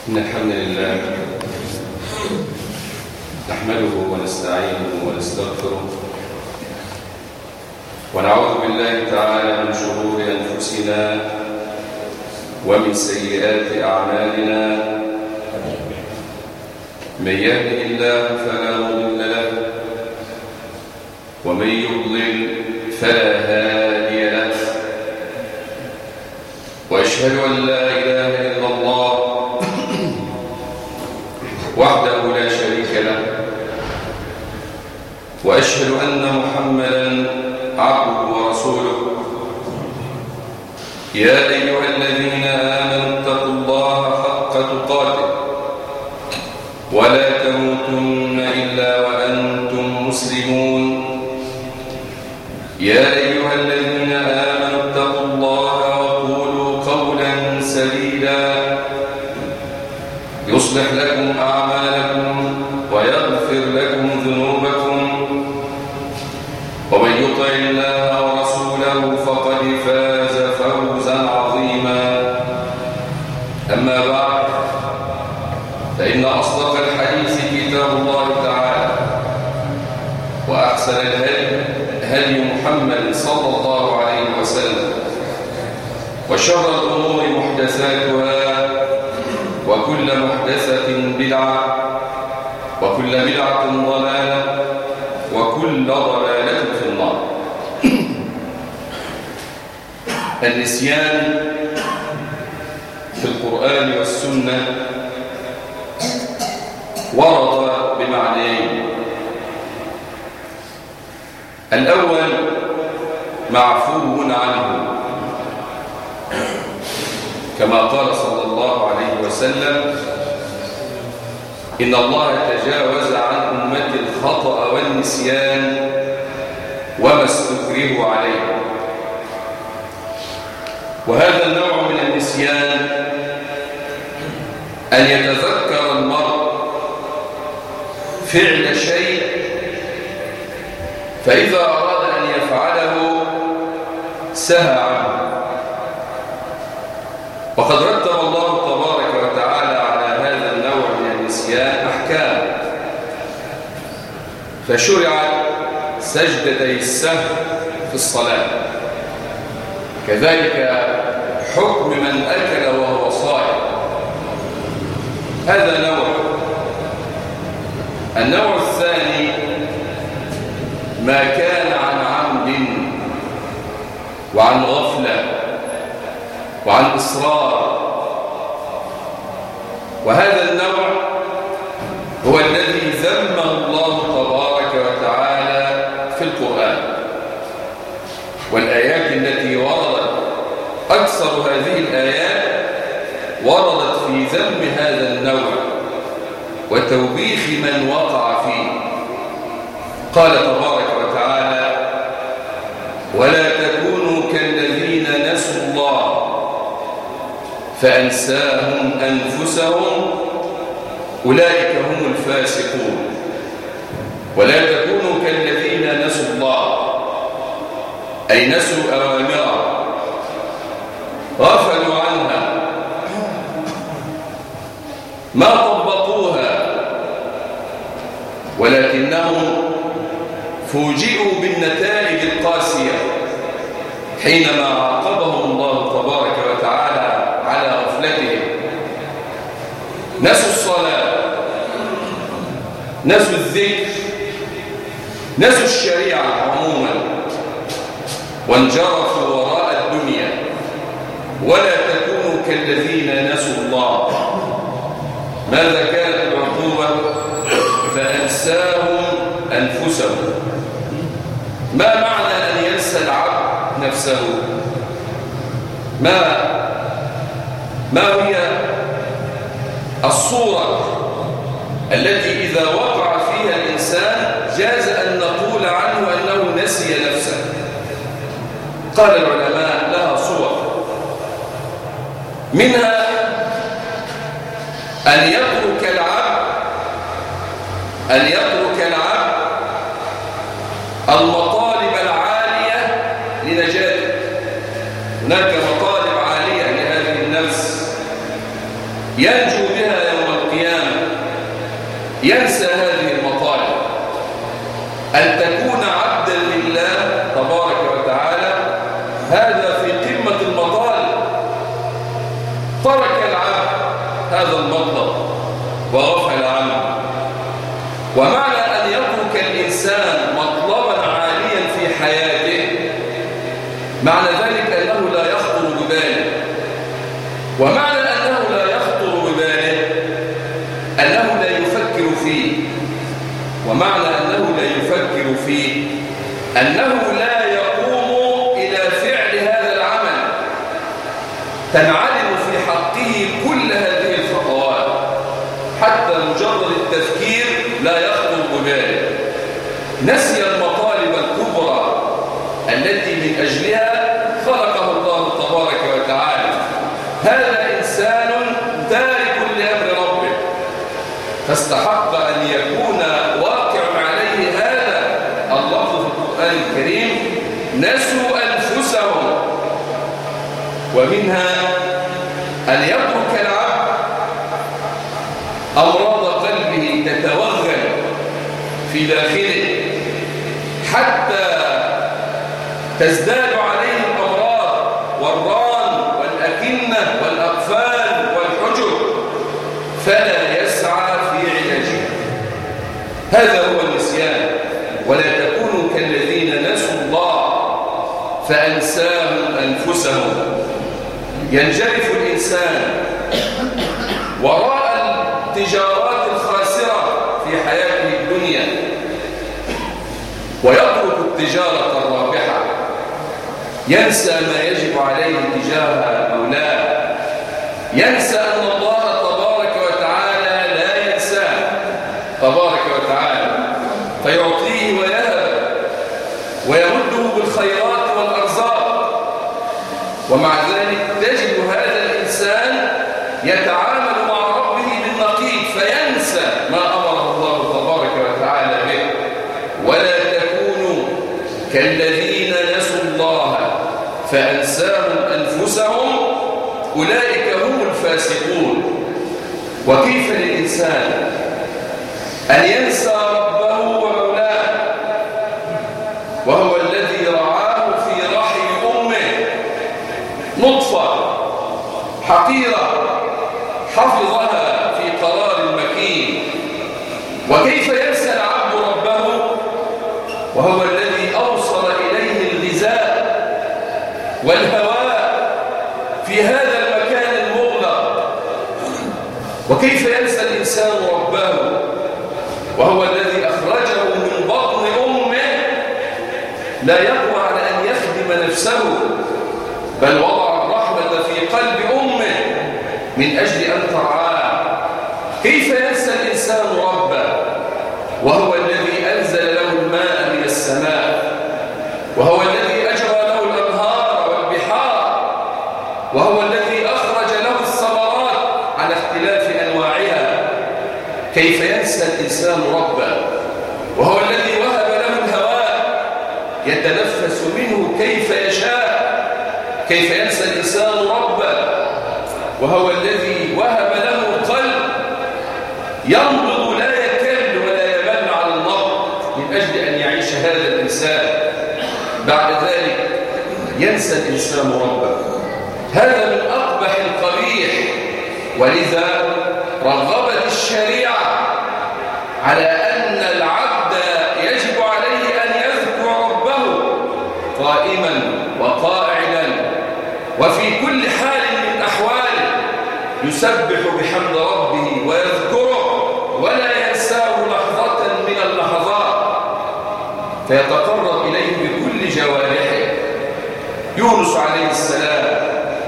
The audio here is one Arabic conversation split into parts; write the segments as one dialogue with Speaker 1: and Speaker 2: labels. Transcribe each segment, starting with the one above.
Speaker 1: إن الحمد لله نحمده ونستعينه ونستغفره ونعوذ بالله تعالى من شرور أنفسنا ومن سيئات أعمالنا. من يهده الله فلا مضل له ومن يضلل فلا هادي له، وأشهد أن لا إله إلا الله وحده لا شريك له، وأشهد أن محمدًا عبده ورسوله. يا أيها الذين آمنوا اتقوا الله حق تقاته ولا تموتن إلا وأنتم مسلمون. يا أيها الذين آمنوا اتقوا الله وقولوا قولا سديدا يصلح لكم أعمالكم ويغفر لكم ذنوبكم، ومن يطع الله ورسوله فقد فاز فوزا عظيما. أما بعد، فإن أصدق الحديث كتاب الله تعالى، وأحسن الهدي هدي محمد صلى الله عليه وسلم، وشر الأمور محدثاتها، وكل محدثة بدعة، وكل بدعة ضلالة، وكل ضلالة في النار. النسيان في القرآن والسنة ورد بمعنيين. الأول معفو عنه، كما قال صلى الله عليه وسلم: إن الله تجاوز عن أمتي الخطأ والنسيان وما استكرهوا عليه. وهذا النوع من النسيان أن يتذكر المرء فعل شيء، فإذا أراد أن يفعله سهى عنه. وقد رتب الله تبارك وتعالى على هذا النوع من النسيان أحكام، فشرعت سجدتي السهو في الصلاة، كذلك حكم من أكل وهو صائم. هذا نوع. النوع الثاني ما كان عن عمد وعن غفلة وعن إصرار، وهذا النوع هو الذي ذمه الله تبارك وتعالى في القرآن. والآيات التي وردت، أكثر هذه الآيات وردت في ذم هذا النوع وتوبيخ من وقع فيه. قال تبارك وتعالى: ولا تكونوا كالذين نسوا الله فأنساهم أنفسهم أولئك هم الفاسقون. ولا تكونوا كالذين نسوا الله، أي نسوا أوامره، غفلوا عنها، ما طبقوها، ولكنهم فوجئوا بالنتائج القاسية حينما عاقبهم الله تبارك وتعالى على غفلتهم. نسوا الصلاة، نسوا الذكر، نسوا الشريعة عموما، وانجرفوا وراء الدنيا. ولا تكونوا كالذين نسوا الله. ماذا كانت العقوبة؟ فأنساهم أنفسهم. ما معنى أن ينسى العبد نفسه؟ ما هي الصورة التي إذا وقع فيها الإنسان جاز أن نقول عنه أنه نسي نفسه؟ قال العلماء: لها صور، منها أن يترك العبد المطالب العالية لنجاته. هناك مطالب عالية لهذه النفس، ينجو بها يوم القيامة، ينسى هذه المطالب. أن تكون عبدا لله تبارك وتعالى هذا في قمة المطالب. ترك العبد هذا المطلب وغفل عنه. ومعنى أن يترك الإنسان مطلبا عاليا في حياته معنى ذلك أنه لا يخطر بباله. ومعنى أنه لا يخطر بباله أنه لا يفكر فيه. ومعنى أنه لا يفكر فيه أنه لا يقوم إلى فعل هذا العمل. تنعلم في حقه كل هذه الخطوات، حتى مجرد التفكير لا يخطر بباله. نسي المطالب الكبرى التي من أجلها خلقه الله تبارك وتعالى. هذا إنسان تارك لأمر ربه، فاستحق أن يكون واقع عليه هذا اللفظ في القرآن الكريم: نسوا أنفسهم. ومنها أن يترك العبد أمراض قلبه تتوغل في داخله حتى تزداد عليه الأمراض والران والأكنة والأقفال والحجر، فلا يسعى في علاجها. هذا هو النسيان. ولا تكونوا كالذين نسوا الله فأنساهم أنفسهم. ينجرف الإنسان وراء التجارات الخاسرة في حياته الدنيا ويترك التجارة الرابحة، ينسى ما يجب عليه تجاه مولاه، ينسى أن الله تبارك وتعالى لا ينساه تبارك وتعالى، فيعطيه ويهب ويمده بالخيرات والأرزاق. ومع ذلك تجد هذا الإنسان يتعامل مع ربه بالنقيض فينسى ما أمره الله تبارك وتعالى به. ولا تكونوا كالذين نسوا الله فأنساهم أنفسهم أولئك هم الفاسقون. وكيف للإنسان أن ينسى ربه ومولاه وهو الذي رعاه في رحم أمه نطفة حقيرة حفظها في قرار مكين؟ وكيف ينسى العبد ربه وهو الذي أوصل إليه الغذاء والهواء في هذا المكان المغلق؟ وكيف ينسى الإنسان ربه وهو الذي أخرجه من بطن أمه لا يقوى على أن يخدم نفسه، بل وضع الرحمة في قلب أمه من أجل أن ترعاه؟ كيف ينسى الإنسان ربه وهو الذي أنزل له الماء من السماء، وهو الذي أجرى له الأنهار والبحار، وهو الذي أخرج له الثمرات على اختلاف أنواعها؟ كيف ينسى الإنسان ربه وهو الذي وهب له الهواء يتنفس منه كيف يشاء؟ كيف ينسى الإنسان ربه وهو الذي وهب له قلب ينبض لا يكل ولا يمل على النبض من أجل أن يعيش هذا الإنسان؟ بعد ذلك ينسى الإنسان ربه. هذا من أقبح القبيح. ولذا رغبت الشريعة على أن العبد يجب عليه أن يذكر ربه قائما وقاعدا وفي كل حال من أحواله، يسبح بحمد ربه ويذكره ولا ينساه لحظة من اللحظات، فيتقرب إليه بكل جوارحه. يونس عليه السلام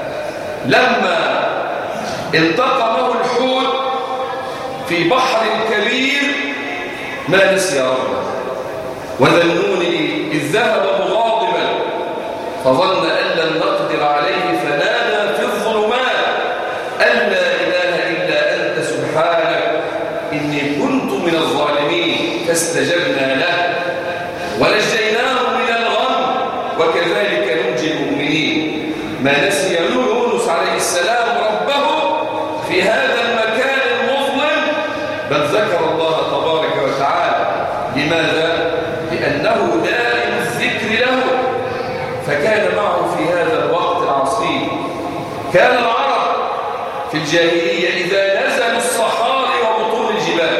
Speaker 1: لما التقمه الحوت في بحر كبير ما نسي ربه. وذا النون إذ ذهب مغاضبا فظن أن لن نقدر عليه فنادى في الظلمات أن لا إله إلا أنت سبحانك إني كنت من الظالمين، فاستجبنا له ونجيناه من الغم وكذلك ننجي المؤمنين. ما نسي يونس عليه السلام ربه في هذا كان العرب في الجاهلية إذا نزلوا الصحاري وبطون الجبال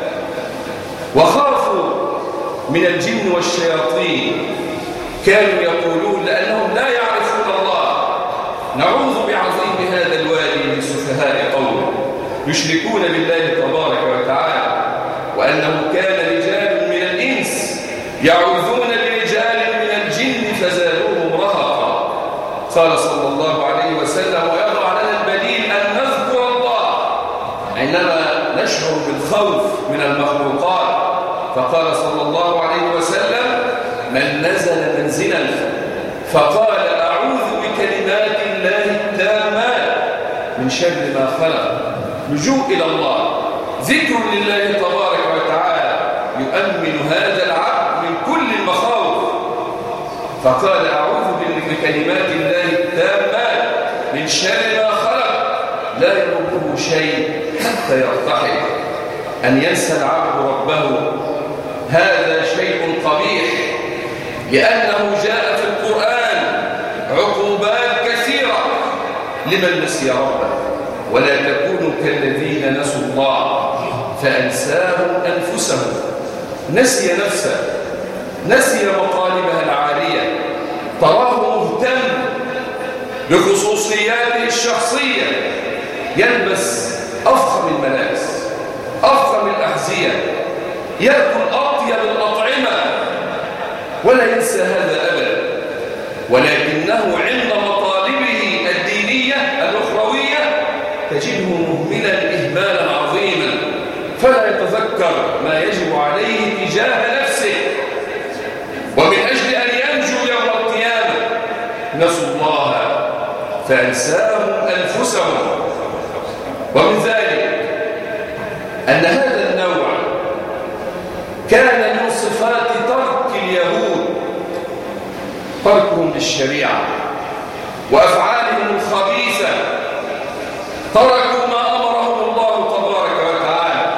Speaker 1: وخافوا من الجن والشياطين كانوا يقولون لأنهم لا يعرفون الله: نعوذ بعظيم هذا الوادي من سفهاء قوم يشركون بالله تبارك وتعالى، وأنه كان رجال من الإنس يعوذون برجال من الجن فزادوهم رهقا. قال صلى الله عليه وسلم: ويضع لنا البديل أن نذكر الله عندما نشعر بالخوف من المخلوقات. فقال صلى الله عليه وسلم: من نزل منزلا فقال أعوذ بكلمات الله التامات من شر ما خلق، لجوء إلى الله، ذكر لله تبارك وتعالى، يؤمن هذا العبد من كل المخاوف. فقال أعوذ بكلمات الله التامات من شر ما خلق، لا يضره شيء حتى يرتحل. أن ينسى العبد ربه هذا شيء قبيح، لأنه جاء في القرآن عقوبات كثيرة لمن نسي ربه. ولا تكونوا كالذين نسوا الله فأنساهم أنفسهم. نسي نفسه، نسي مطالبها العالية، تراه مهتم بخصوصياته الشخصية، يلبس أفخم الملابس، أفخم الأحذية، يأكل أطيب الأطعمة، ولا ينسى هذا أبدا. ولكنه عند مطالبه الدينية الأخروية تجده مهملا إهمالا عظيما، فلا يتذكر ما يجب عليه تجاه نفسه. ومن أجل أن ينجو يوم القيامة نسوا الله فأنساهم أنفسهم. ومن ذلك أن هذا النوع كان من صفات ترك اليهود، تركهم للشريعة وأفعالهم الخبيثة، تركوا ما أمرهم الله تبارك وتعالى،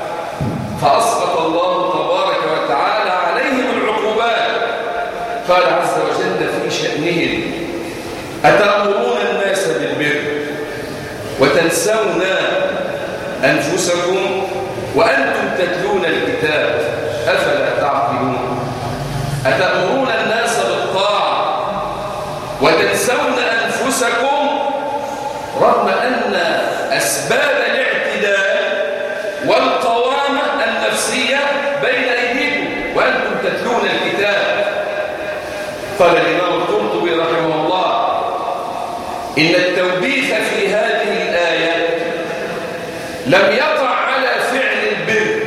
Speaker 1: فأسقط الله تبارك وتعالى عليهم العقوبات. قال عز وجل في شأنهم: أتأمرون الناس بالبر وتنسون أنفسكم وأنتم تتلون الكتاب أفلا تعقلون. أتأمرون الناس بالطاعة وتنسون أنفسكم، رغم أن أسباب الاعتدال والقوامة النفسية بين أيديكم وأنتم تتلون الكتاب. قال الإمام القرطبي رحمه الله: إن التوبيخ في هذه الآية لم يقع على فعل البر،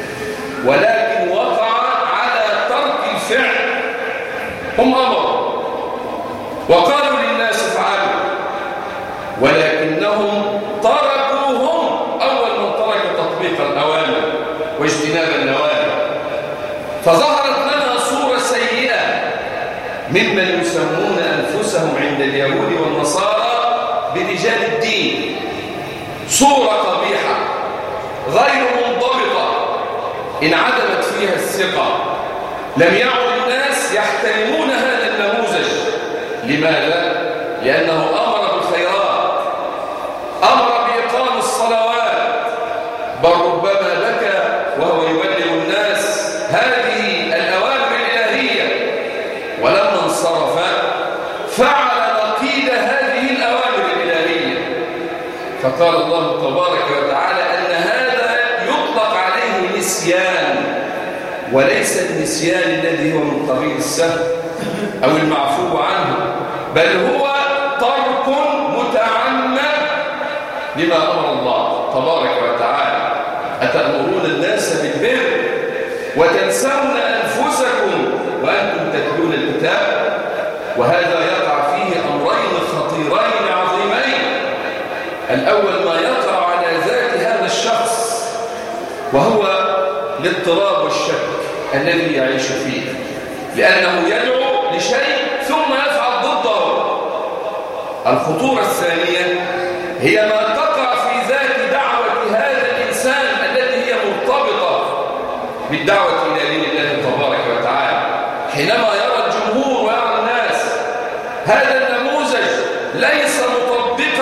Speaker 1: ولكن وقع على ترك الفعل. هم أمروا وقالوا للناس افعلوا، ولكنهم تركوهم أول من ترك تطبيق الأوامر واجتناب النواهي. فظهرت لنا صورة سيئة ممن يسمون أنفسهم عند اليهود والنصارى برجال الدين، صورة قبيحة غير منضبطة انعدمت فيها الثقة. لم يعد الناس يحترمون هذا النموذج. لماذا؟ لأنه أمر بالخيرات، أمر بإقام الصلوات، بل ربما بكى وهو يبلغ الناس هذه الأوامر الإلهية، ولما انصرف فعل نقيض هذه الأوامر الإلهية. فقال الله تبارك وتعالى أن هذا يطلق عليه نسيان، وليس النسيان الذي هو من قبيل السهو أو المعفو عنه، بل هو ترك متعمد لما أمر الله تبارك وتعالى. أتأمرون الناس بالبر وتنسون أنفسكم وأنتم تتلون الكتاب. وهذا يقع فيه أمرين خطيرين عظيمين. الأول ما يقع على ذات هذا الشخص، وهو الاضطراب والشك الذي يعيش فيه، لأنه يدعو لشيء ثم يفعل ضده. الخطورة الثانية هي ما تقع في ذات دعوة هذا الإنسان التي هي مرتبطة بالدعوة إلى دين الله تبارك وتعالى. حينما يرى الجمهور ويرى الناس هذا النموذج ليس مطبقا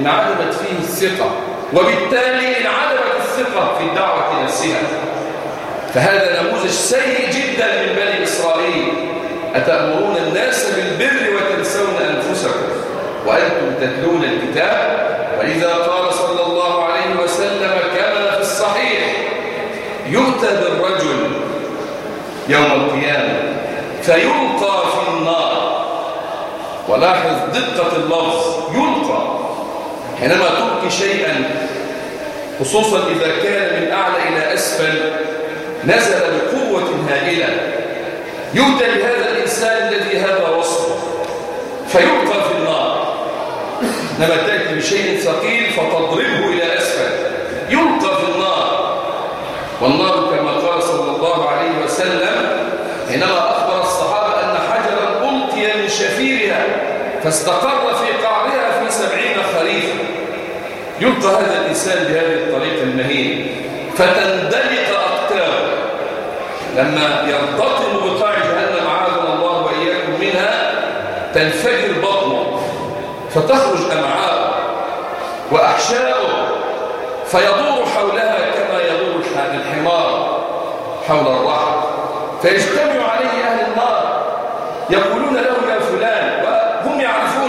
Speaker 1: انعدمت فيه الثقة، وبالتالي انعدمت الثقة في الدعوة نفسها. فهذا نموذج سيء جدا من بني إسرائيل. أتأمرون الناس بالبر وتنسون أنفسكم وأنتم تتلون الكتاب. ولذا قال صلى الله عليه وسلم كما في الصحيح: يؤتى بالرجل يوم القيامة فيلقى في النار. ولاحظ دقة اللفظ، يلقى. حينما تلقي شيئا خصوصا إذا كان من أعلى إلى أسفل نزل بقوة هائلة، يؤتى بهذا الإنسان الذي هذا وصفه فيلقى في النار. لما تأتي بشيء ثقيل فتضربه إلى أسفل يلقى في النار. والنار كما قال صلى الله عليه وسلم حينما أخبر الصحابة أن حجرا ألقي من شفيرها فاستقر في قعرها في 70 خريفا، يلقى هذا الإنسان بهذه الطريقة المهينة فتندلق أقتابه. لما يرتطم بقاع جهنم عاذنا الله وإياكم منها تنفجر بطنه فتخرج أمعاءه وأحشاؤه فيدور حولها كما يدور الحمار حول الرحل، فيجتمع عليه أهل النار يقولون له: يا فلان، وهم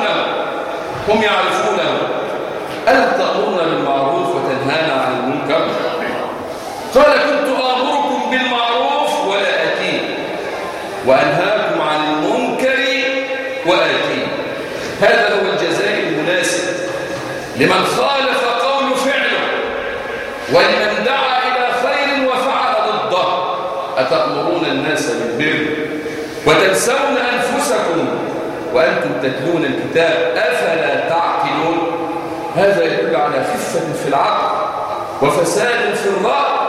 Speaker 1: يعرفونه ألم تأمرنا بالمعروف وتنهانا عن المنكر؟ قال: كنت آمركم بالمعروف ولا آتيه، وأنهاكم عن المنكر وآتيه. هذا هو الجزاء المناسب لمن خالف قول فعله ولمن دعا إلى خير وفعل ضده. أتأمرون الناس بالبر وتنسون أنفسكم وأنتم تتلون الكتاب أفلا تعقلون؟ هذا يدل على خفة في العقل وفساد في الرأي.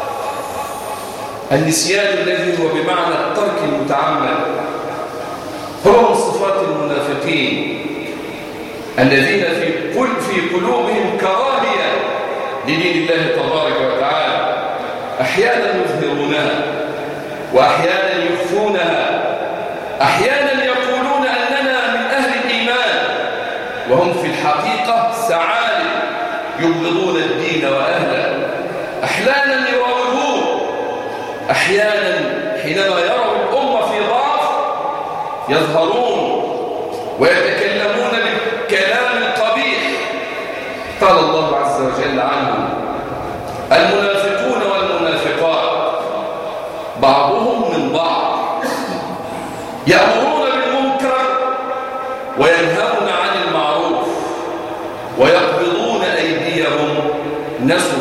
Speaker 1: النسيان الذي هو بمعنى الترك المتعمد هو من صفات المنافقين الذين في قلوبهم كراهية لدين الله تبارك وتعالى، أحيانا يظهرونها وأحيانا يخفونها، أحيانا يقولون أننا من أهل الإيمان وهم في الحقيقة سعالم يبغضون الدين وأهله، أحيانا يراوغون، أحيانا حينما يروا الأمة في ضعف يظهرون ويتكلمون بالكلام القبيح. قال الله عز وجل عنهم: المنافقون والمنافقات بعضهم من بعض يأمرون بالمنكر وينهون عن المعروف ويقبضون أيديهم نسوا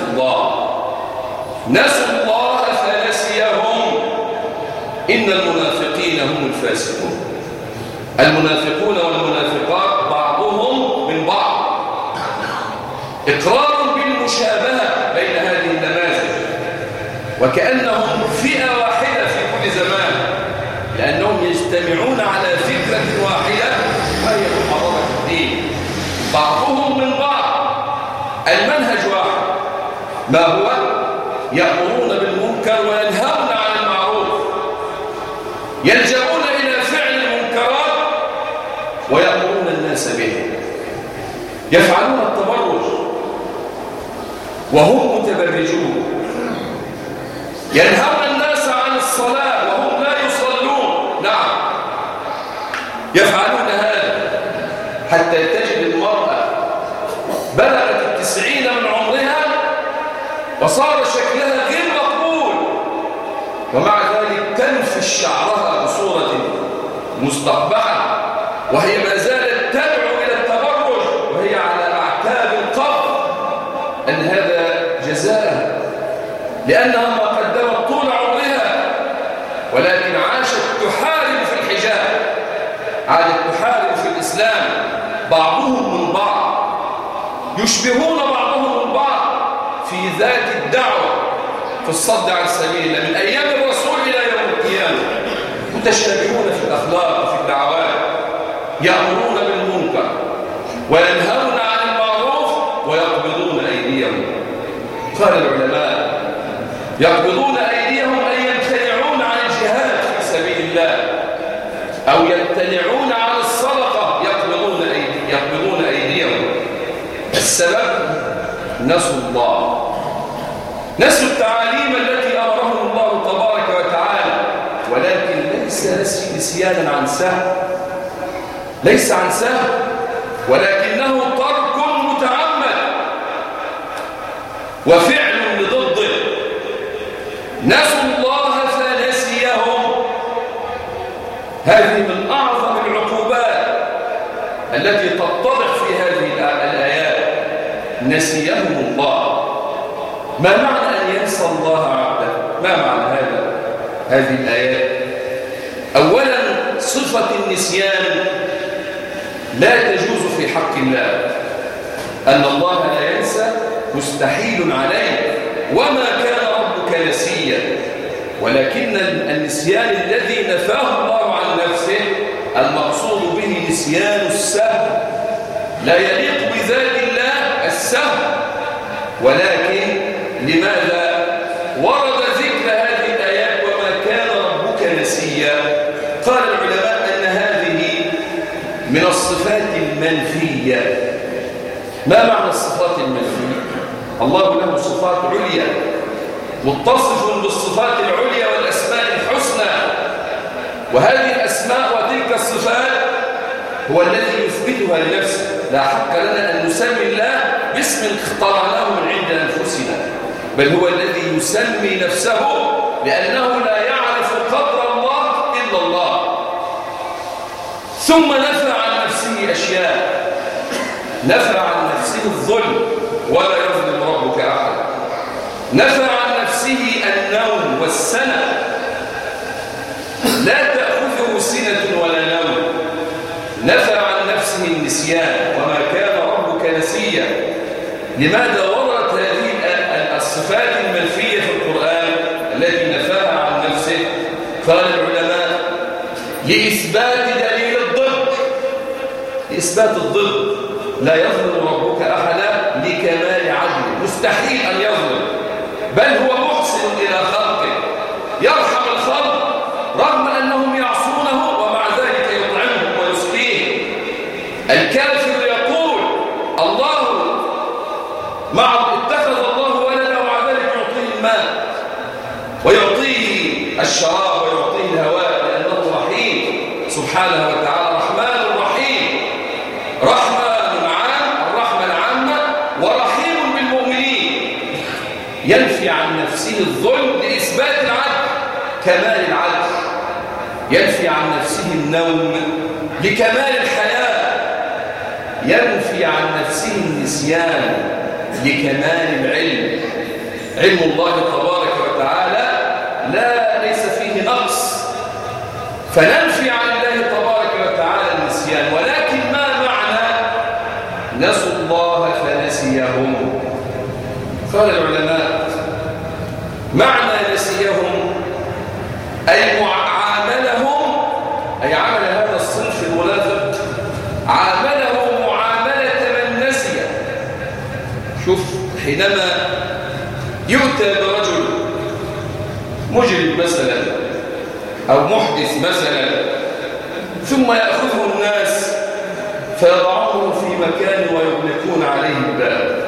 Speaker 1: الله فنسيهم إن المنافقين هم الفاسقون. المنافقون والمنافقات بعضهم من بعض، إقرار بالمشابهة بين هذه النماذج وكأنهم فئة واحدة في كل زمان، لأنهم يجتمعون على فكرة واحدة وهي محرمة الدين. بعضهم من بعض، المنهج واحد، ما هو؟ يأمرون بالمنكر وينهون عن المعروف، يلجؤون إلى فعل المنكرات ويأمرون الناس به، يفعلون التبرج وهم متبرجون، ينهون الناس عن الصلاة وهم لا يصلون. نعم، يفعلون هذا حتى تجد المرأة بلغت 90 من عمرها وصار شكلها غير مقبول، ومع ذلك تنفش شعرها بصورة مستقبحة وهي ما زالت تدعو إلى التبرج وهي على أعتاب القبر، أن هذا جزاءها لأنها ما قدمت طول عمرها، ولكن عاشت تحارب في الحجاب، عادت تحارب في الإسلام. بعضهم من بعض، يشبهون بعضهم من بعض في ذات الدعوة في الصد عن سبيل الله من أيام الرسول إلى يوم القيامة، متشابهون في الأخلاق وفي الدعوات، يأمرون بالمنكر وينهون عن المعروف ويقبضون أيديهم. قال العلماء: يقبضون أيديهم أن يمتنعون عن الجهاد في سبيل الله أو يمتنعون عن الصدقة، يقبضون أيديهم. السبب نسوا الله، نسوا التعاليم التي أمرهم الله تبارك وتعالى، ولكن ليس نسيانا عن سهو، ليس عن سهو، ولكنه ترك متعمد وفعل لضده. نسوا الله فنسيهم. هذه من أعظم العقوبات التي تتضح في هذه الآيات. نسيهم الله. ما معنى أن ينسى الله عبده؟ ما معنى هذه الآيات؟ أولا، صفة النسيان لا تجوز في حق الله. أن الله لا ينسى مستحيل عليه، وما كان ربك نسيا. ولكن النسيان الذي نفاه الله عن نفسه المقصود به نسيان السهو، لا يليق بذات الله السهو. ولكن لماذا ورد ذكر هذه الآيات وما كان ربك نسيا؟ قال العلماء أن هذه من الصفات المنفية. ما معنى الصفات المنفية؟ الله له صفات عليا، متصف بالصفات العليا والأسماء الحسنى، وهذه الأسماء وتلك الصفات هو الذي يثبتها لنفسه. لا حق لنا أن نسمي الله باسم اخترعناه من عند أنفسنا، بل هو الذي يسمي نفسه لأنه لا يعرف قدر الله إلا الله. ثم نفى عن نفسه أشياء، نفى عن نفسه الظلم ولا يظلم ربك أحد، نفى عن نفسه النوم والسنة، لا تأخذه سنة ولا نوم، نفى عن نفسه النسيان وما كان ربك نسيا. لماذا وردت هذه الصفات المنفية في القرآن التي نفاها عن نفسه؟ قال العلماء لإثبات دليل الضد، لإثبات الضد. لا يظلم ربك أحدا لكمال عدله، مستحيل أن يظلم، بل هو محسن إلى خلقه، يرحم الخلق رغم أنهم يعصونه ومع ذلك يطعمهم ويسقيهم. الكافر يقول الله اتخذ الله ولدا ومع ذلك يعطيه الماء ويعطيه الشراب ويعطيه الهواء، لأنه رحيم سبحانه وتعالى، رحمن رحيم، رحمن عام، الرحمة العامة، ورحيم بالمؤمنين. ينفي عن نفسه الظلم لإثبات العدل، كمال العدل. ينفي عن نفسه النوم لكمال الحياة. ينفي عن نفسه النسيان لكمال العلم. علم الله تبارك وتعالى ليس فيه نقص، فننفي عن الله تبارك وتعالى النسيان. ولكن ما معنى نسوا الله فنسيهم؟ قال العلماء معنى نسيهم أي عاملهم، أي عمل هذا الصنف المنافق عامله معاملة من نسي. شوف، حينما يؤتى برجل مجرم مثلا أو محدث مثلا، ثم يأخذه الناس فيضعونه في مكان ويغلقون عليه الباب،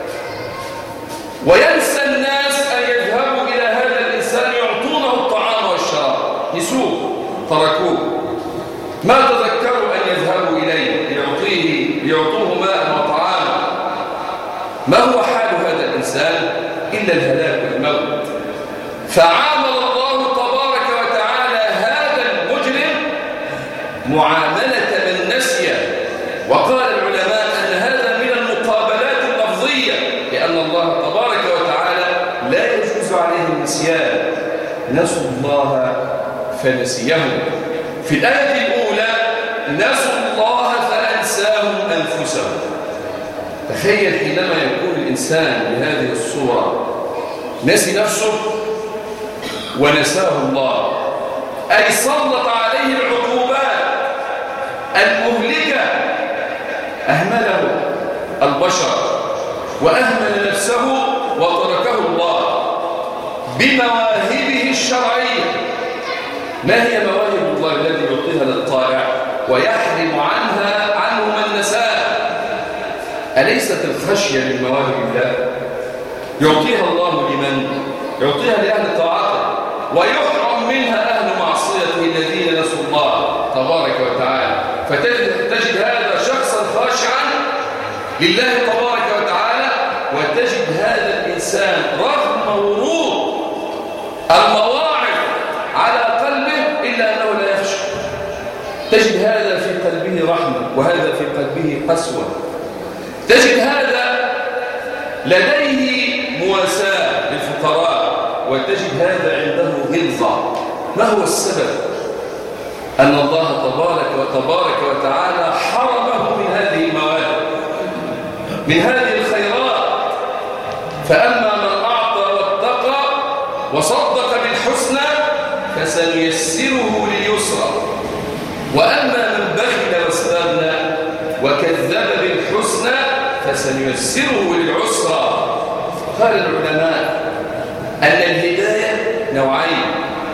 Speaker 1: وينسى الناس أن يذهبوا إلى هذا الإنسان يعطونه الطعام والشراب، نسوه، تركوه، ما تذكروا أن يذهبوا إليه ليعطوه ماء وطعاما. ما هو حال هذا الإنسان إلا الهلاك والموت. فعامل الله تبارك وتعالى هذا المجرم معاملة من نسي. وقال العلماء أن هذا من المقابلات اللفظية، لأن الله تبارك وتعالى لا يجوز عليه النسيان. نسوا الله فنسيهم. في الآية الأولى نسوا الله فأنساهم أنفسهم. تخيل حينما يكون الإنسان بهذه الصورة نسي نفسه ونساه الله، أي سلط عليه العقوبات المهلكة، أهمله البشر وأهمل نفسه وتركه الله بمواهبه الشرعية. ما هي مواهب الله التي يعطيها للطائع ويحرم عنه من نساه؟ أليست الخشية من مواهب الله؟ يعطيها الله لمن؟ يعطيها لأهل طاعته، ويحرم منها أهل معصيته الذين نسوا الله تبارك وتعالى. فتجد هذا شخصا خاشعا لله تبارك وتعالى، وتجد هذا الإنسان رغم ورود المواعظ على قلبه إلا أنه لا يخشى. تجد هذا في قلبه رحمة، وهذا في قلبه قسوة. تجد هذا لديه مواساة للفقراء، وتجد هذا عنده غلظة. ما هو السبب؟ أن الله تبارك وتعالى حرمه من هذه المواهب، من هذه الخيرات. فأما من أعطى واتقى وصدق بالحسنى فسنيسره لليسرى، وأما من بخل واستغنى وكذب بالحسنى فسنيسره للعسرى. قال العلماء أن الهداية نوعين: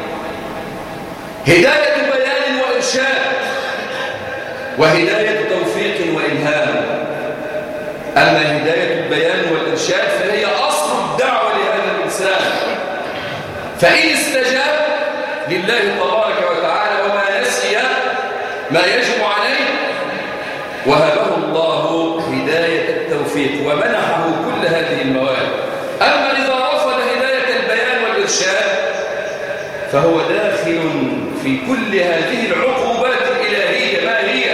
Speaker 1: هداية بيان وإرشاد، وهداية توفيق وإلهام. أما هداية البيان والإرشاد فهي أصل الدعوة لهذا الإنسان، فإن استجاب لله تبارك وتعالى وما نسي ما يجب عليه وهبه الله هداية التوفيق ومنحه كل هذه المواهب. أما إذا رفض هداية البيان والإرشاد فهو داخل في كل هذه العقوبات الإلهية. ما هي؟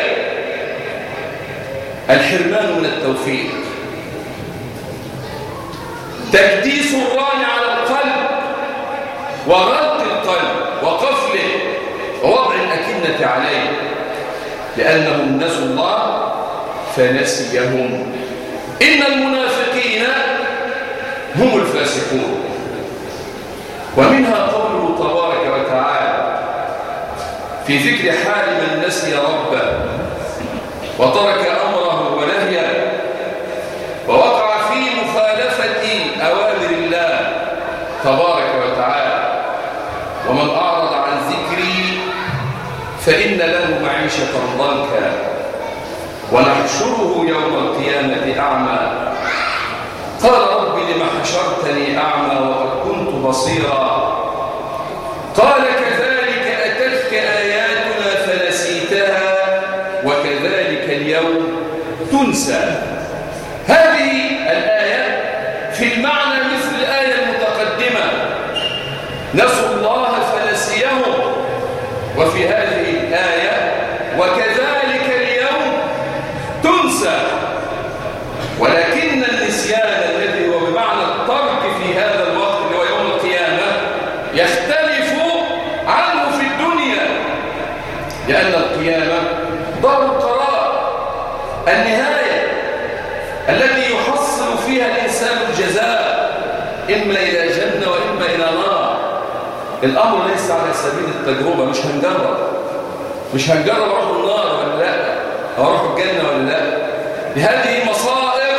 Speaker 1: الحرمان من التوفيق، تكديس الران على القلب وغلق القلب وقفله ووضع الأكنة عليه، لأنهم نسوا الله فنسيهم. إن المنافقين هم الفاسقون. ومنها قوله تبارك وتعالى في ذكر حال من نسي ربه وترك أمره ونهيه ووقع في مخالفة أوامر الله تبارك وتعالى: ومن أعرض عن ذكري فإن له معيشة ضنكا ونحشره يوم القيامة أعمى. قال رب لم حشرتني أعمى وقد كنت بصيرا. قال كذلك أتتك آياتنا فنسيتها وكذلك اليوم تنسى. هذه الآية في المعنى مثل الآية المتقدمة: نسوا الله فنسيهم. وفي هذه الآية وكذلك اليوم تنسى. ولكن النسيان الذي هو بمعنى الترك في هذا الوقت اللي هو يوم القيامة يختلف عنه في الدنيا، لأن القيامة دار القرار، النهاية التي يحصل فيها الإنسان الجزاء، إما إلى جنة وإما إلى نار. الأمر ليس على سبيل التجربة، مش هنجرب أروح النار ولا لا، أو أروح الجنة ولا لا. هذه مصائر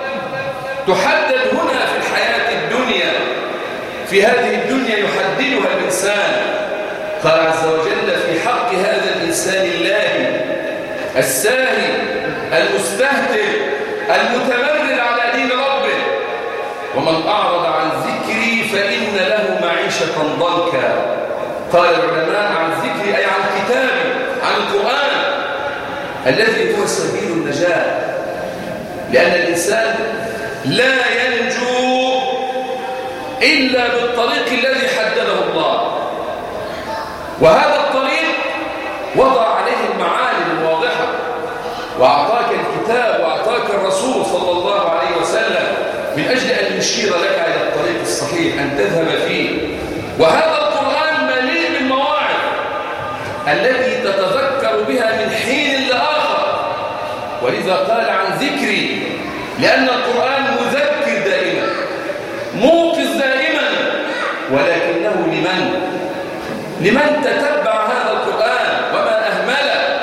Speaker 1: تحدد هنا في الحياة الدنيا، في هذه الدنيا يحددها الإنسان. قال عز وجل في حق هذا الإنسان اللاهي الساهي المستهتر المتمرد على دين ربه: ومن أعرض عن ذكري فإن له معيشة ضنكا. قال العلماء عن ذكري أي عن كتابي، عن القرآن الذي هو سبيل النجاة، لأن الإنسان لا ينجو إلا بالطريق الذي حدده الله، وهذا الطريق وضع عليه المعالم الواضحة، وأعطاك الكتاب وأعطاك الرسول صلى الله عليه وسلم من أجل أن يشير لك إلى الطريق الصحيح أن تذهب فيه. وهذا القرآن مليء بالمواعظ التي تتذكر بها من حين لآخر، ولذا قال عن ذكري، لأن القرآن مذكر دائما، موقظ دائما، ولكنه لمن تتبع هذا القرآن وما أهمله.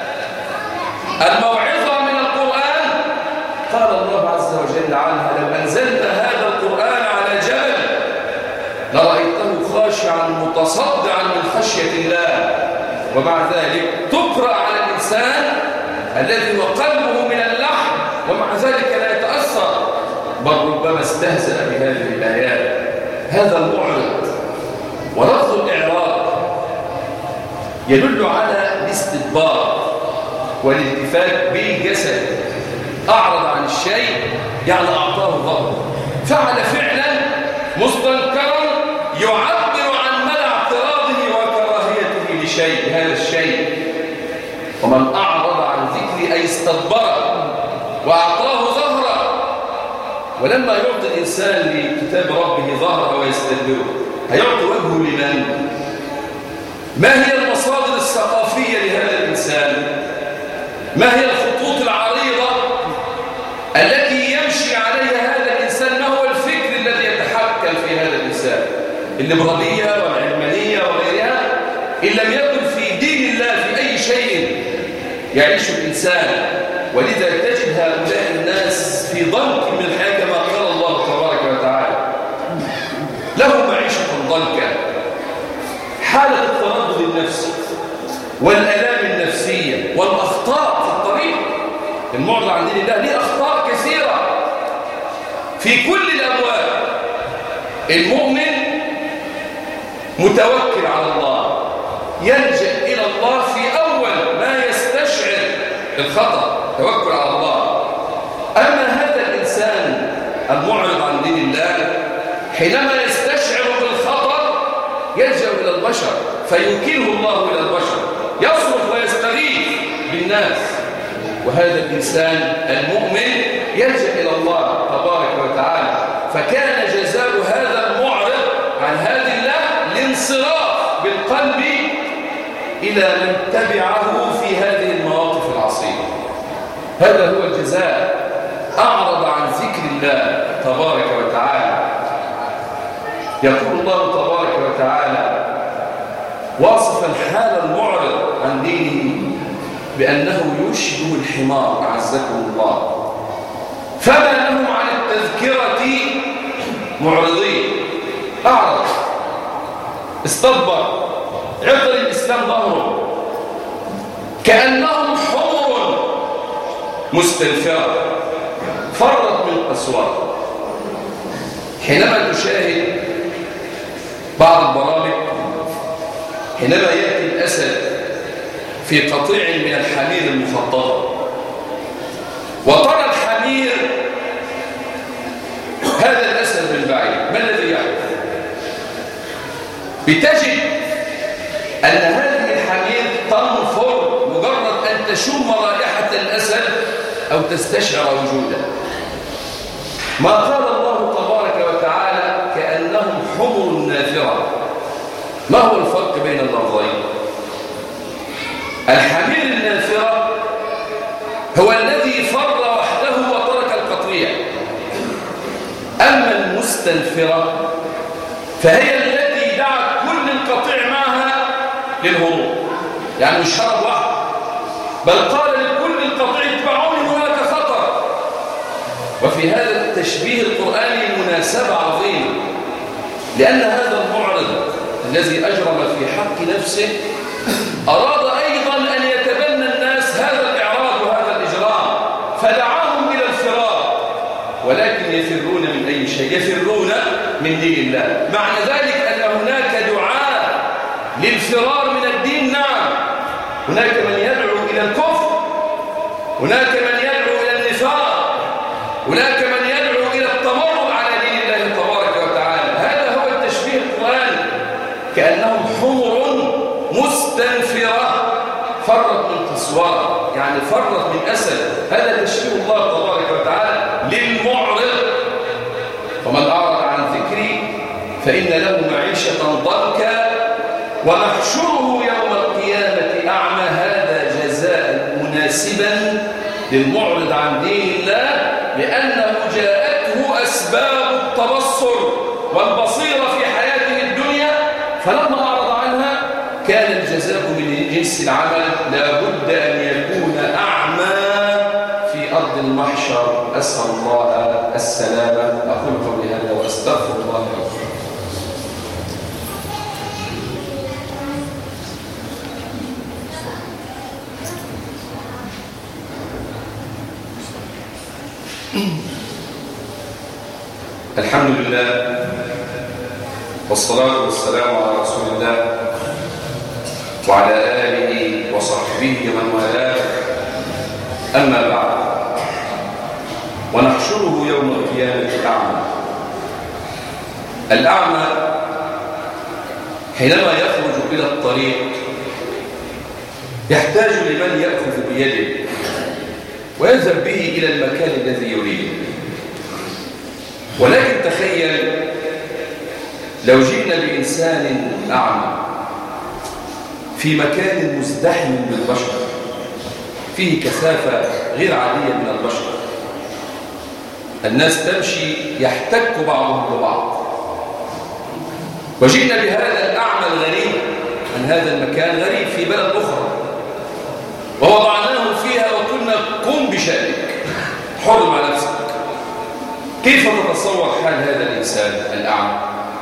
Speaker 1: الموعظة من القرآن قال الله عز وجل عنها: لو أنزلنا هذا القرآن على جبل لرأيته خاشعا متصدعا من خشية الله. ومع ذلك تقرأ على الإنسان الذي هو قلبه من اللحم ومع ذلك لا يتأثر، بل ربما استهزأ بهذه الآيات. هذا المعرض. ولفظ الإعراض يدل على الاستدبار والالتفات بالجسد. أعرض عن الشيء يعني أعطاه ظهره، فعل فعلا مستنكرا يعبر عن مدى اعتراضه وكراهيته لشيء هذا الشيء. ومن أعرض عن ذكري أي استدبر وأعطاه ظهره. ولما يعطي الإنسان لكتاب ربه ظهره ويستدبره هيعطي وجهه لمن؟ ما هي المصادر الثقافية لهذا الإنسان؟ ما هي الخطوط العريضة التي يمشي عليها هذا الإنسان؟ ما هو الفكر الذي يتحكم في هذا الإنسان؟ الليبرالية والعلمانية وغيرها، إن لم يكن في دين الله في أي شيء يعيش الإنسان. ولذا تجد هؤلاء الناس في ضنك من الحياة كما قال الله تبارك وتعالى: له معيشة ضنكا، حالة التردد النفسي والآلام النفسية والأخطاء في الطريق. المعرض عن دين الله ليه أخطاء كثيرة في كل الأبواب. المؤمن متوكل على الله، يلجأ إلى الله في أول ما يستشعر الخطأ، توكل على الله. أما هذا الإنسان المعرض عن دين الله حينما يستشعر بالخطر يلجأ إلى البشر فيوكله الله إلى البشر، يصرخ ويستغيث بالناس. وهذا الإنسان المؤمن يلجأ إلى الله تبارك وتعالى. فكان جزاء هذا المعرض عن هذه الله الانصراف بالقلب إلى من تبعه في هذه المواقف العصيبة. هذا هو الجزاء. أعرض عن ذكر الله تبارك وتعالى. يقول الله تبارك وتعالى واصفا حال المعرض عن دينه بأنه يشبه الحمار، أعزكم الله، فما لهم عن التذكرة معرضين. أعرض، استكبر، عطر الإسلام ظهره، كأنهم حمر مستنفرة فرت من قسوة. حينما تشاهد بعض البرامج، حينما يأتي الأسد في قطيع من الحمير المفضلة وترى الحمير هذا الأسد من بعيد، ما الذي يحدث؟ بتجد أن هذه الحمير تنفر مجرد أن تشم رائحة الأسد أو تستشعر وجوده. ما قال الله تبارك وتعالى كأنهم حمر نافرة. ما هو الفرق بين اللفظين؟ الحمير النافرة هو الذي فر وحده وترك القطيع، أما المستنفرة فهي التي دعت كل القطيع معها للهروب. يعني مش هرب واحد، بل قال لكل القطيع اتبعوني هناك خطر. وفي هذا التشبيه القرآني مناسبة عظيمة، لأن هذا المعرض الذي أجرم في حق نفسه أراد أيضا أن يتبنى الناس هذا الإعراض وهذا الإجرام، فدعاهم إلى الفرار. ولكن يفرون من أي شيء؟ يفرون من دين الله. معنى ذلك أن هناك دعاء للفرار من الدين. نعم، هناك من يدعو إلى الكفر، هناك من يدعو إلى النفاق، هناك من يدعو إلى التمرد على دين الله تبارك وتعالى. هذا هو التشبيه القرآني، كأنهم حمر مستنفرة فرت من قسوة، يعني فرت من أسد. هذا تشبيه الله تبارك وتعالى للمعرض. ومن أعرض عن ذكري فإن له معيشة ضنكا ونحشره يوم القيامة أعمى. هذا جزاء مناسبا للمعرض عن دين الله، لأنه جاءته أسباب التبصر والبصيرة في حياته الدنيا، فلما أعرض عنها كان الجزاء من جنس العمل. لا بد أن يكون أعمى في أرض المحشر. أسأل الله السلامة. أقول قولي هذا وأستغفر الله لكم. الحمد لله والصلاة والسلام على رسول الله وعلى آله وصحبه ومن والاه، أما بعد، ونحشره يوم القيامة الأعمى حينما يخرج إلى الطريق يحتاج لمن يأخذ بيده ويذهب به إلى المكان الذي يريد. ولكن تخيل لو جئنا بإنسان أعمى في مكان مزدحم بالبشر، فيه كثافة غير عادية من البشر، الناس تمشي يحتك بعضهم ببعض، وجئنا بهذا الأعمى الغريب عن هذا المكان، غريب في بلد أخرى، ووضعناه فيها وقلنا قم بشأنك، حرم على نفسك. كيف تتصور حال هذا الإنسان الأعمى؟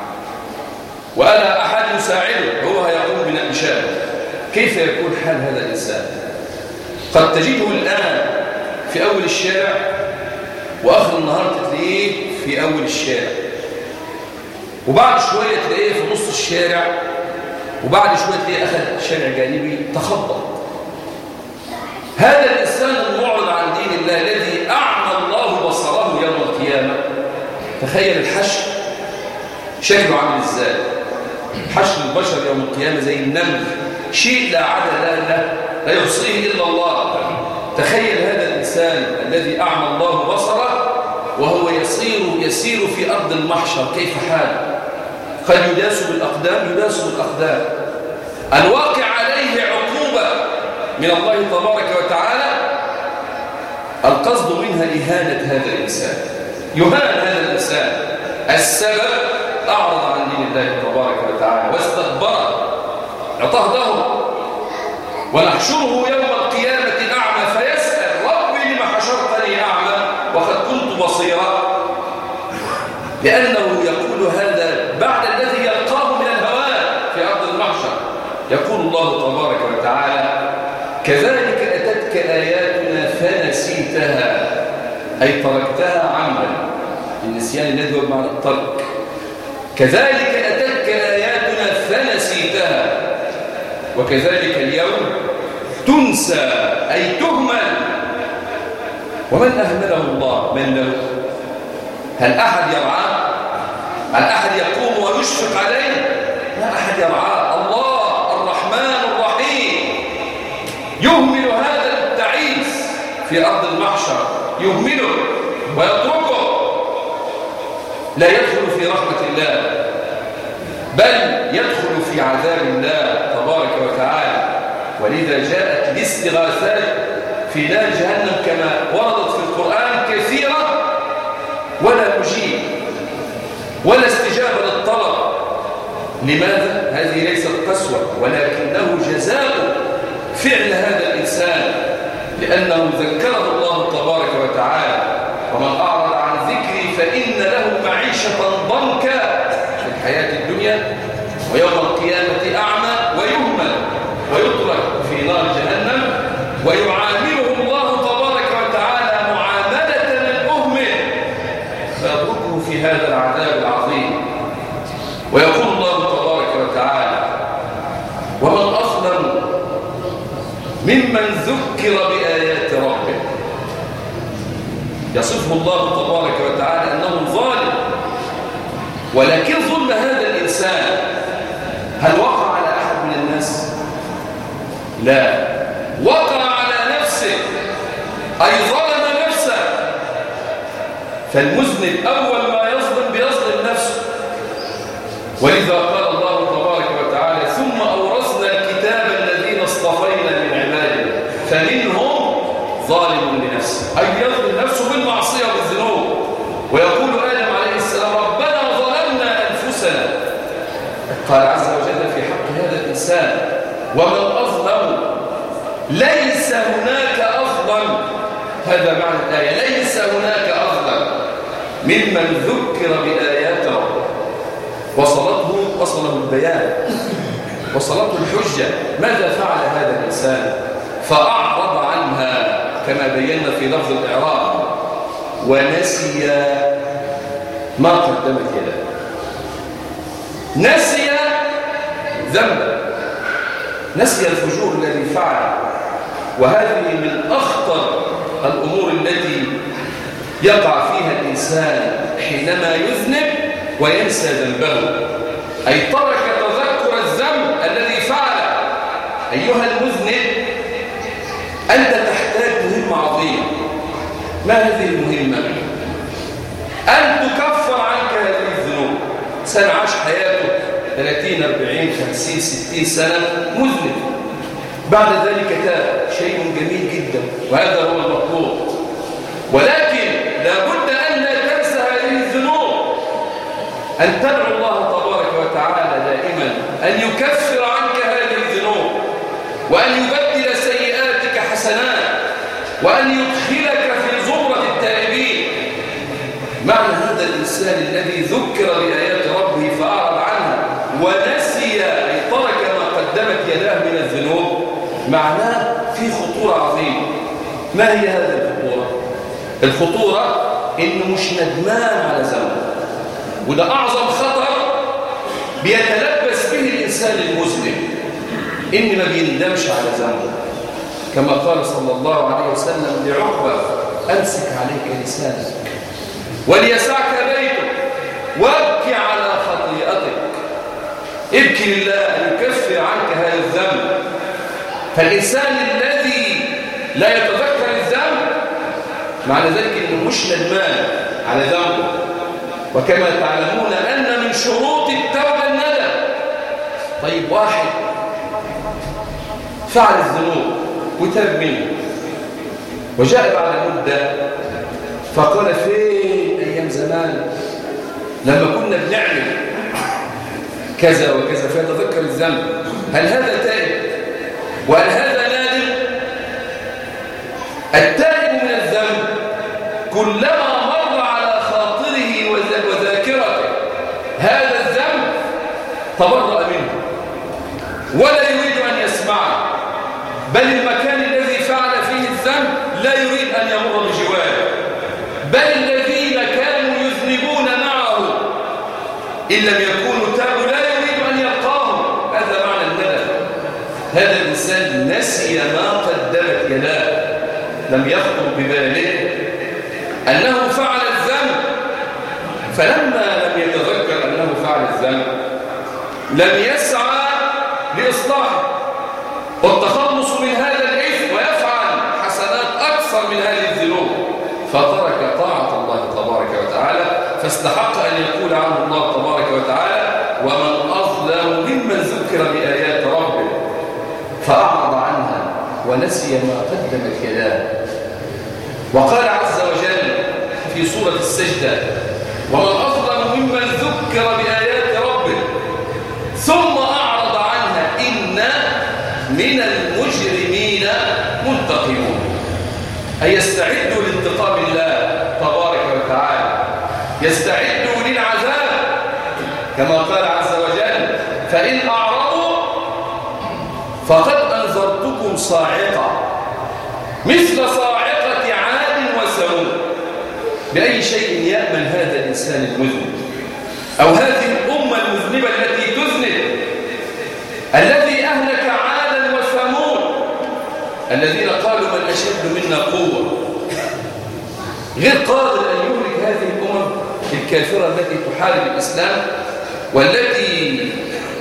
Speaker 1: وأنا أحد يساعده، هو يقوم بشأنه. كيف يكون حال هذا الإنسان؟ قد تجده الآن في أول الشارع، وآخر النهار تلاقيه في أول الشارع، وبعد شوية تلاقيه في نص الشارع، وبعد شوية تلاقيه أخذ شارع جانبي تخبط. هذا الإنسان المعرض عن دين الله الذي أعمى الله بصره يوم القيامة. تخيل الحشر شكله عامل إزاي؟ حشر البشر يوم القيامة زي النمل، شيء لا عدد له لا يحصيه إلا الله. تخيل هذا الإنسان الذي أعمى الله بصره وهو يسير في أرض المحشر، كيف حاله؟ قد يداس بالأقدام، الواقع عليه عقوبة من الله تبارك وتعالى، القصد منها إهانة هذا الإنسان، يهان هذا الإنسان. السبب أعرض عن دين الله تبارك وتعالى واستكبر، اعطاه ظهره. ونحشره يوم القيامة أعمى فيسأل ربي لما حشرتني أعمى وقد كنت بصيرا، لأنه يقول هذا بعد الذي يلقاه من الهوان في أرض المحشر. يقول الله تبارك وتعالى كذلك أتتك آياتنا فنسيتها، أي تركتها عمدا. النسيان الذي هو بمعنى الترك. كذلك أتتك آياتنا فنسيتها وكذلك اليوم تنسى، أي تهمل. ومن أهمله الله؟ من له؟ هل أحد يرعاه؟ هل أحد يقوم ويشفق عليه؟ لا أحد يرعاه. الله الرحمن الرحيم يهمل هذا التعيس في أرض المحشر، يهمله ويتركه، لا يدخل في رحمة الله، بل يدخل في عذاب الله تبارك وتعالى. ولذا جاءت الاستغاثات في نار جهنم كما وردت في القرآن كثيرة، ولا مجيب ولا استجابة للطلب. لماذا؟ هذه ليست قسوة، ولكنه جزاء فعل هذا الإنسان، لأنه ذكره الله تبارك وتعالى ومن أعرض عن ذكري فإن له معيشة ضنكا في الحياة الدنيا ويوم القيامة أعمى ويهمل ويترك في نار جهنم، ويعامله الله تبارك وتعالى معاملة من أهمل فيتركه في هذا العذاب العظيم. ويقول الله تبارك وتعالى ومن أظلم ممن ذكر بآيات ربه. يصفه الله تبارك وتعالى أنه ظالم، ولكن ظلم هذا الإنسان هل وقع على أحد من الناس؟ لا، وقع على نفسه، أي ظلم نفسه. فالمذنب أول ما يظلم بيظلم نفسه. ولذا قال الله تبارك وتعالى ثم أورثنا الكتاب الذين اصطفينا من عبادنا فمنهم ظالم لنفسه، أي يظلم نفسه بالمعصية والذنوب. ويقول آدم عليه السلام ربنا ظلمنا أنفسنا، قال عز وجل في حق هذا الإنسان ومن أظلم، ليس هناك أظلم. هذا معنى الآية، ليس هناك أظلم ممن ذكر بآيات ربه. وصله البيان، وصلته الحجة. ماذا فعل هذا الإنسان؟ فأعرض عنها كما بينا في لفظ الإعراب. ونسي ما قدمت يده. نسي ذنبه، نسي الفجور الذي فعله، وهذه من أخطر الأمور التي يقع فيها الإنسان حينما يذنب وينسى ذنبه، أي ترك تذكر الذنب الذي فعله. أيها المذنب، أنت تحتاج مهمة عظيمة. ما هذه المهمة؟ أن تكفر عنك هذه الذنوب. إنسان عاش حياته 30 40 50 60 سنة مذنب، بعد ذلك تاب، شيء جميل جدا وهذا هو المطلوب، ولكن لابد أن لا تنسى هذه الذنوب، أن تدعو الله تبارك وتعالى دائما أن يكفر عنك هذه الذنوب، وأن يبدل سيئاتك حسنات، وأن يدخلك في زمرة التائبين. معنى هذا الإنسان الذي ذكر بآيات ربه فأعرض عنها ونسي، أي ترك ما قدمت يداه من الذنوب، معناه في خطورة عظيمة. ما هي هذه الخطورة؟ الخطورة إنه مش ندمان على ذنبه، وده أعظم خطر بيتلبس به الإنسان المسلم، إن ما بيندمش على ذنبه، كما قال صلى الله عليه وسلم لعقبة: أمسك عليك لسانك وليسعك بيتك وابكي على خطيئتك. ابكي لله أن يكفر عنك هذا الذنب. فالإنسان الذي لا يتذكر الذنب معنى ذلك أنه مش ندمان على ذنبه. وكما تعلمون أن من شروط التوبة الندم. طيب، واحد فعل الذنوب وتاب منه وجاء بعد مدة فقال: فين أيام زمان لما كنا بنعمل كذا وكذا، فيتذكر الذنب. هل هذا تائب؟ وهل هذا نادم؟ التائب من الذنب كلما مر على خاطره وذاكرته هذا الذنب تبرأ منه ولا يريد أن يسمعه، بل المكان الذي فعل فيه الذنب لا يريد أن يمر بجواره، بل الذين كانوا يذنبون معه إن لم يكونوا تابوا لا يريد أن يلقاهم. هذا معنى الندم. هذا الإنسان نسي ما قدمت يداه، لم يخطر بباله أنه فعل الذنب، فلما لم يتذكر أنه فعل الذنب لم يسعى لإصلاحه والتخلص من هذا الإثم ويفعل حسنات أكثر من هذه الذنوب، فترك طاعة الله تبارك وتعالى، فاستحق أن يقول عنه الله تبارك وتعالى: ومن أظلم ممن ذكر بآيات ربه فأعرض عنها ونسي ما قدمت يداه. وقال عز وجل في سورة السجدة: ومن أظلم ممن ذكر بآيات ربه ثم أعرض عنها إنا من المجرمين منتقمون. أي يستعدوا لانتقام الله تبارك وتعالى، يستعدوا للعذاب، كما قال عز وجل: فإن أعرضوا فقد أنذرتكم صاعقة مثل صاعقة عاد وثمود. بأي شيء يأمن هذا الإنسان المذنب أو هذه الأمة المذنبة التي تذنب؟ الذي أهلك عادا وثمود الذين قالوا: من أشد منا قوة، غير قادر أن يهلك هذه الأمم الكافرة التي تحارب الإسلام والتي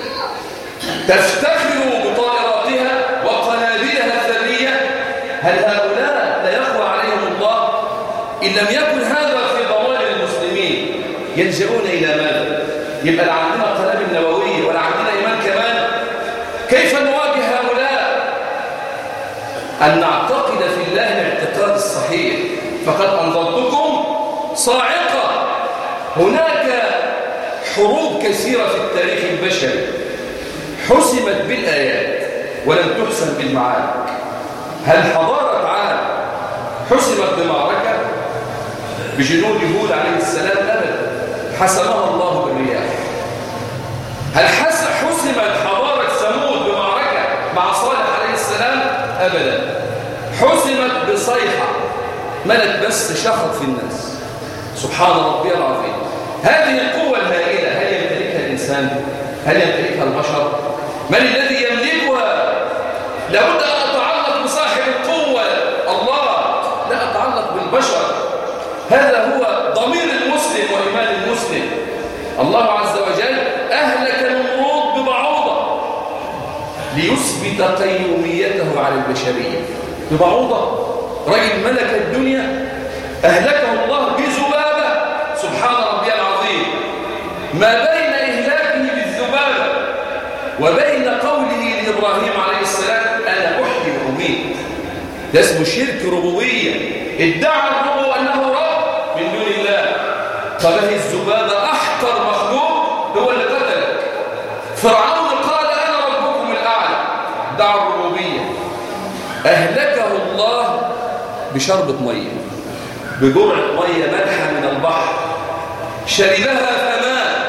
Speaker 1: تفتخر بطائراتها وقنابلها الذرية. هل هؤلاء لا يقوى عليهم الله؟ إن لم يكن هذا في ضمان المسلمين يلجؤون إلى ماذا؟ يبقى لا عندنا قنابل نووية ولا عندنا إيمان كمان. كيف نواجه هؤلاء؟ أن نعتقد في الله الاعتقاد الصحيح. فقد أنذرتكم صاعقة. هناك حروب كثيرة في التاريخ البشري حسمت بالآيات ولم تحسم بالمعارك. هل حضارة عاد حسمت بمعركة بجنود هود عليه السلام؟ أبدا، حسمها الله بالرياح. هل حسمت حضارة ثمود بمعركة مع صالح عليه السلام؟ أبدا، حسمت بصيحة ملك بس شخط في الناس. سبحان ربي العظيم. هذه القوة الهائلة هل يمتلكها الإنسان؟ هل يمتلكها البشر؟ من الذي يملكها؟ لابد أن أتعلق بصاحب القوة الله، لا أتعلق بالبشر. هذا هو ضمير المسلم وإيمان المسلم. الله عز وجل أهلك النمرود ببعوضة ليثبت قيوميته على البشرية. ببعوضة، رجل ملك الدنيا أهلكه الله بذبابة. سبحان ربي العظيم. ما بين إهلاكه بالذبابة وبين قوله لإبراهيم عليه السلام أنا أحيي وأميت، ده اسمه شرك ربوبية. ادعى الرب أنه رب من دون الله. فبه الذبابة أحقر مخلوق هو اللي قتلك. فرعون قال أنا ربكم الأعلى، دعا الربوبية. أهلكه الله بشربة مية، بجرعة مية مالحة من البحر، شربها فمات.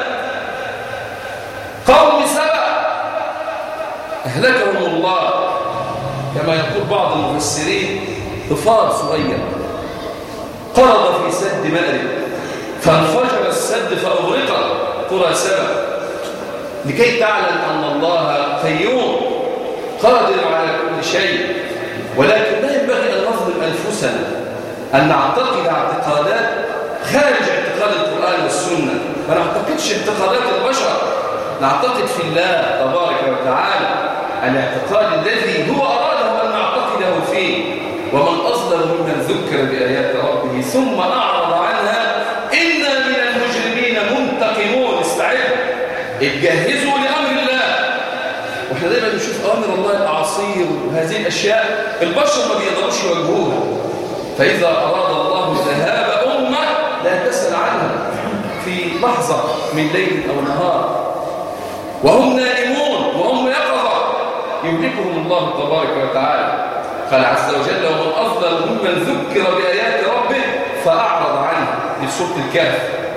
Speaker 1: قوم سبأ أهلكهم الله كما يقول بعض المفسرين طفال صغير قرض في سد مأرب فانفجر السد فأغرق قرى سبأ، لكي تعلم أن الله قيوم قادر على كل شيء. ولكن لا ينبغي أن نظلم أنفسنا، أن نعتقد اعتقادات خارج اعتقاد القرآن والسنة. ما نعتقدش اعتقادات البشر، نعتقد في الله تبارك وتعالى الاعتقاد الذي هو أراده أن نعتقده فيه. ومن أظلم ممن ذكر بآيات ربه ثم أعرض عنها إنا من المجرمين منتقمون. استعدوا، اتجهزوا لأمر الله. واحنا دايما نشوف أمر الله الأعاصير وهذه الأشياء البشر ما بيقدروش يواجهوها. فإذا أراد الله ذهاب أمة لا تسأل عنها في لحظة من ليل أو نهار، وهم نائمون وهم يقظة يملكهم الله تبارك وتعالى. قال عز وجل ومن أفضل ممن ذكر بآيات ربه فأعرض عنها، في سورة الكهف.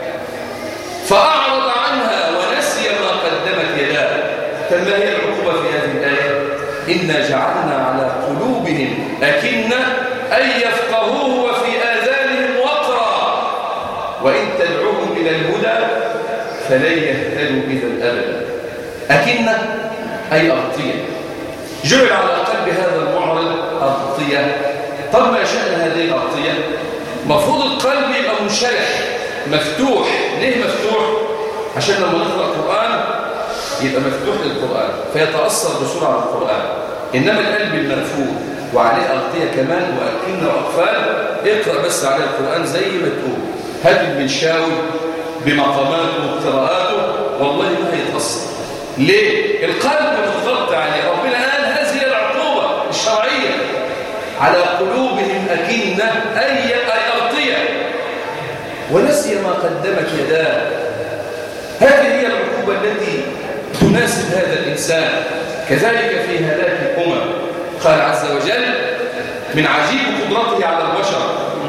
Speaker 1: فأعرض عنها ونسي ما قدمت يداه. فما هي العقوبة في هذه الآية؟ إنا جعلنا على قلوبهم أكنة أن يفقهوه وفي آذانهم وقرا وإن تدعوهم إلى الهدى فلن يهتدوا إذا أبدا. أكنة أي أغطية، جعل على قلب هذا المعرض أغطية. طب ما شأن هذه الأغطية؟ مفروض القلب يبقى منشرح مفتوح. ليه مفتوح؟ عشان لما نقرأ القرآن يبقى مفتوح للقرآن فيتأثر بسرعة القرآن. إنما القلب المرفوع وعليه أغطية كمان وأكنة وأقفال، اقرأ بس عليه القرآن زي ما تقول، هات المنشاوي بمقاماته وقراءاته والله ما هيتأثر. ليه؟ القلب متغطى عليه. ربنا قال هذه العقوبة الشرعية على قلوبهم أكنة أي أغطية ونسي ما قدمت يداه. هذه هي العقوبة التي تناسب هذا الإنسان. كذلك في هلاك الأمم قال عز وجل من عجيب قدرته على البشر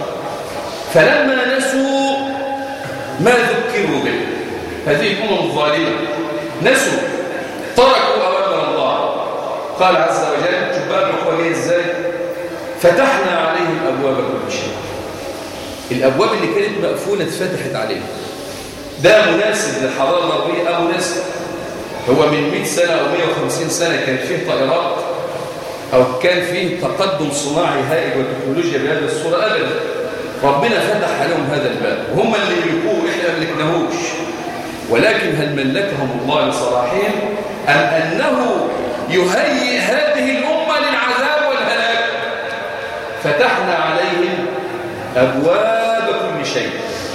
Speaker 1: فلما نسوا ما ذكروا به. هذه الأمم الظالمة نسوا، تركوا أوامر الله. قال عز وجل شوف بقى العقوبة جايه ازاي؟ فتحنا عليهم أبواب كل شيء. الأبواب اللي كانت مقفولة اتفتحت عليهم. ده مناسب للحضارة الغربية أو مناسب؟ هو من 100 سنة أو 150 سنة كان فيه طائرات أو كان فيه تقدم صناعي هائل وتكنولوجيا بهذه الصورة؟ أبدا. ربنا فتح عليهم هذا الباب وهم اللي يملكوه، إحنا ما ملكناهوش. ولكن هل ملكهم الله لصلاحهم أم أنه يهيئ هذه الأمة للعذاب والهلاك؟ فتحنا عليهم أبواب كل شيء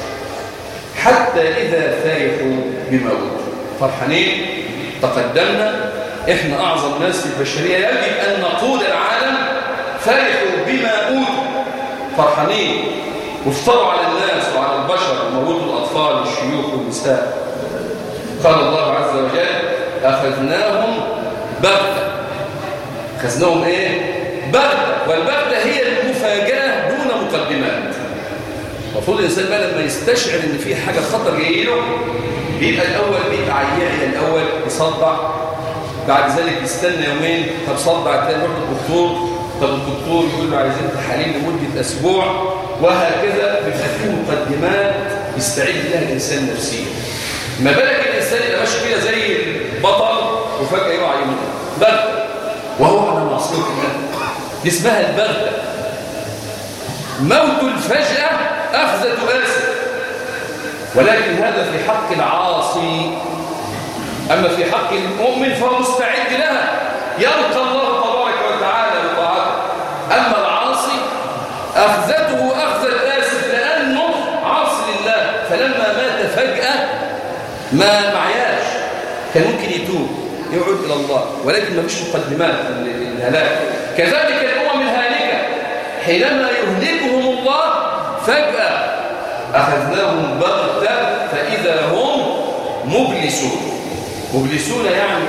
Speaker 1: حتى إذا فرحوا بما أوتوا. فرحانين، تقدمنا، إحنا أعظم ناس في البشرية، يجب أن نقود العالم. فرحوا بما أوتوا، فرحانين، وافتروا على الناس وعلى البشر وموتوا الأطفال والشيوخ والنساء. قال الله عز وجل أخذناهم بغتة. أخذناهم إيه؟ بغتة. والبغتة هي المفاجأة دون مقدمات. المفروض الإنسان بقى لما يستشعر إن في حاجة خطر جاي له بيبقى الأول بيبقى عيان، الأول يصدع، بعد ذلك يستنى يومين، طب صدع تاني يروح للدكتور، طب الدكتور يقول له عايزين تحاليل لمدة أسبوع، وهكذا بيبقى فيه مقدمات يستعد لها الإنسان نفسيا. ما بالك الإنسان اللي ماشي كده زي البطل وفجأة يقع يموت بغتة وهو على معصية الله، دي اسمها البغتة. موت الفجأة أخذة آسف، ولكن هذا في حق العاصي. أما في حق المؤمن فهو مستعد لها، يلقى الله تبارك وتعالى بطاعته. أما العاصي أخذته أخذة آسف لأنه عاصي لله، فلما مات فجأة ما معياش، كان ممكن يتوب يعود إلى الله، ولكن ما فيش مقدمات للهلاك. كذلك الأمم الهالكة حينما يهلكهم الله فجأة أخذناهم بغتة فإذا هم مبلسون. مبلسون يعني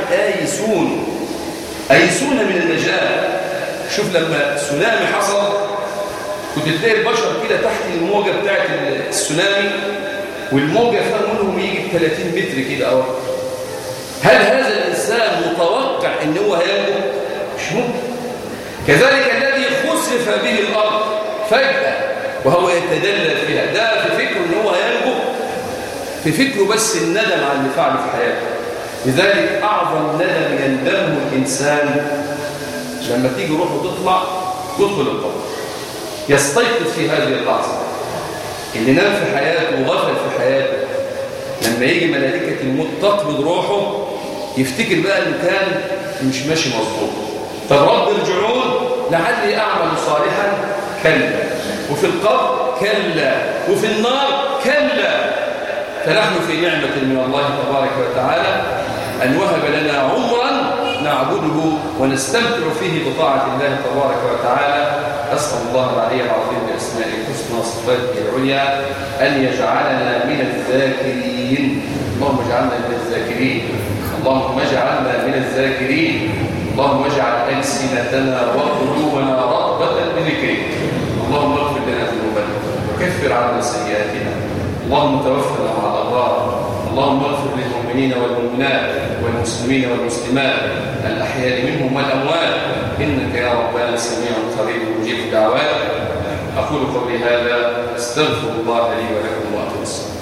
Speaker 1: آيسون من النجاة. شوف لما السونامي حصل كنت تلاقي البشر كده تحت الموجة بتاعت السونامي، والموجة فيها منهم يجي 30 متر كده أو هل هذا الإنسان متوقع إن هو هينجو؟ مش ممكن. كذلك الذي خسف به الأرض فجأة وهو يتدلل فيها، ده في فكره إن هو هينجو، في فكره بس الندم على اللي فعله في حياته. لذلك أعظم ندم يندمه الإنسان لما تيجي روحه تطلع يدخل القبر، يستيقظ في هذه اللحظة. اللي نام في حياته وغفل في حياته لما يجي ملائكة الموت تقبض روحه يفتكر بقى إنه كان مش ماشي مظبوط. طب رب ارجعون لعلي أعمل صالحا، كلا. وفي القبر كلا، وفي النار كلا. فنحن في نعمة من الله تبارك وتعالى أن وهب لنا عمرا نعبده ونستمتع فيه بطاعة الله تبارك وتعالى. أسأل الله العلي العظيم بأسمائه الحسنى وصفاته العليا أن يجعلنا من الذاكرين. اللهم اجعلنا من الذاكرين، اللهم اجعلنا من الذاكرين، اللهم اجعل ألسنتنا وقلوبنا رغبة بذكرك. اللهم اغفر لنا ذنوبنا وكفر عنا سيئاتنا، اللهم توفنا مع الأبرار، اللهم اغفر للمؤمنين والمؤمنات والمسلمين والمسلمات الأحياء منهم والأموات، إنك يا ربنا سميع قريب مجيب الدعوات. أقول قولي هذا، استغفر الله لي ولكم وأتوب الصلاة.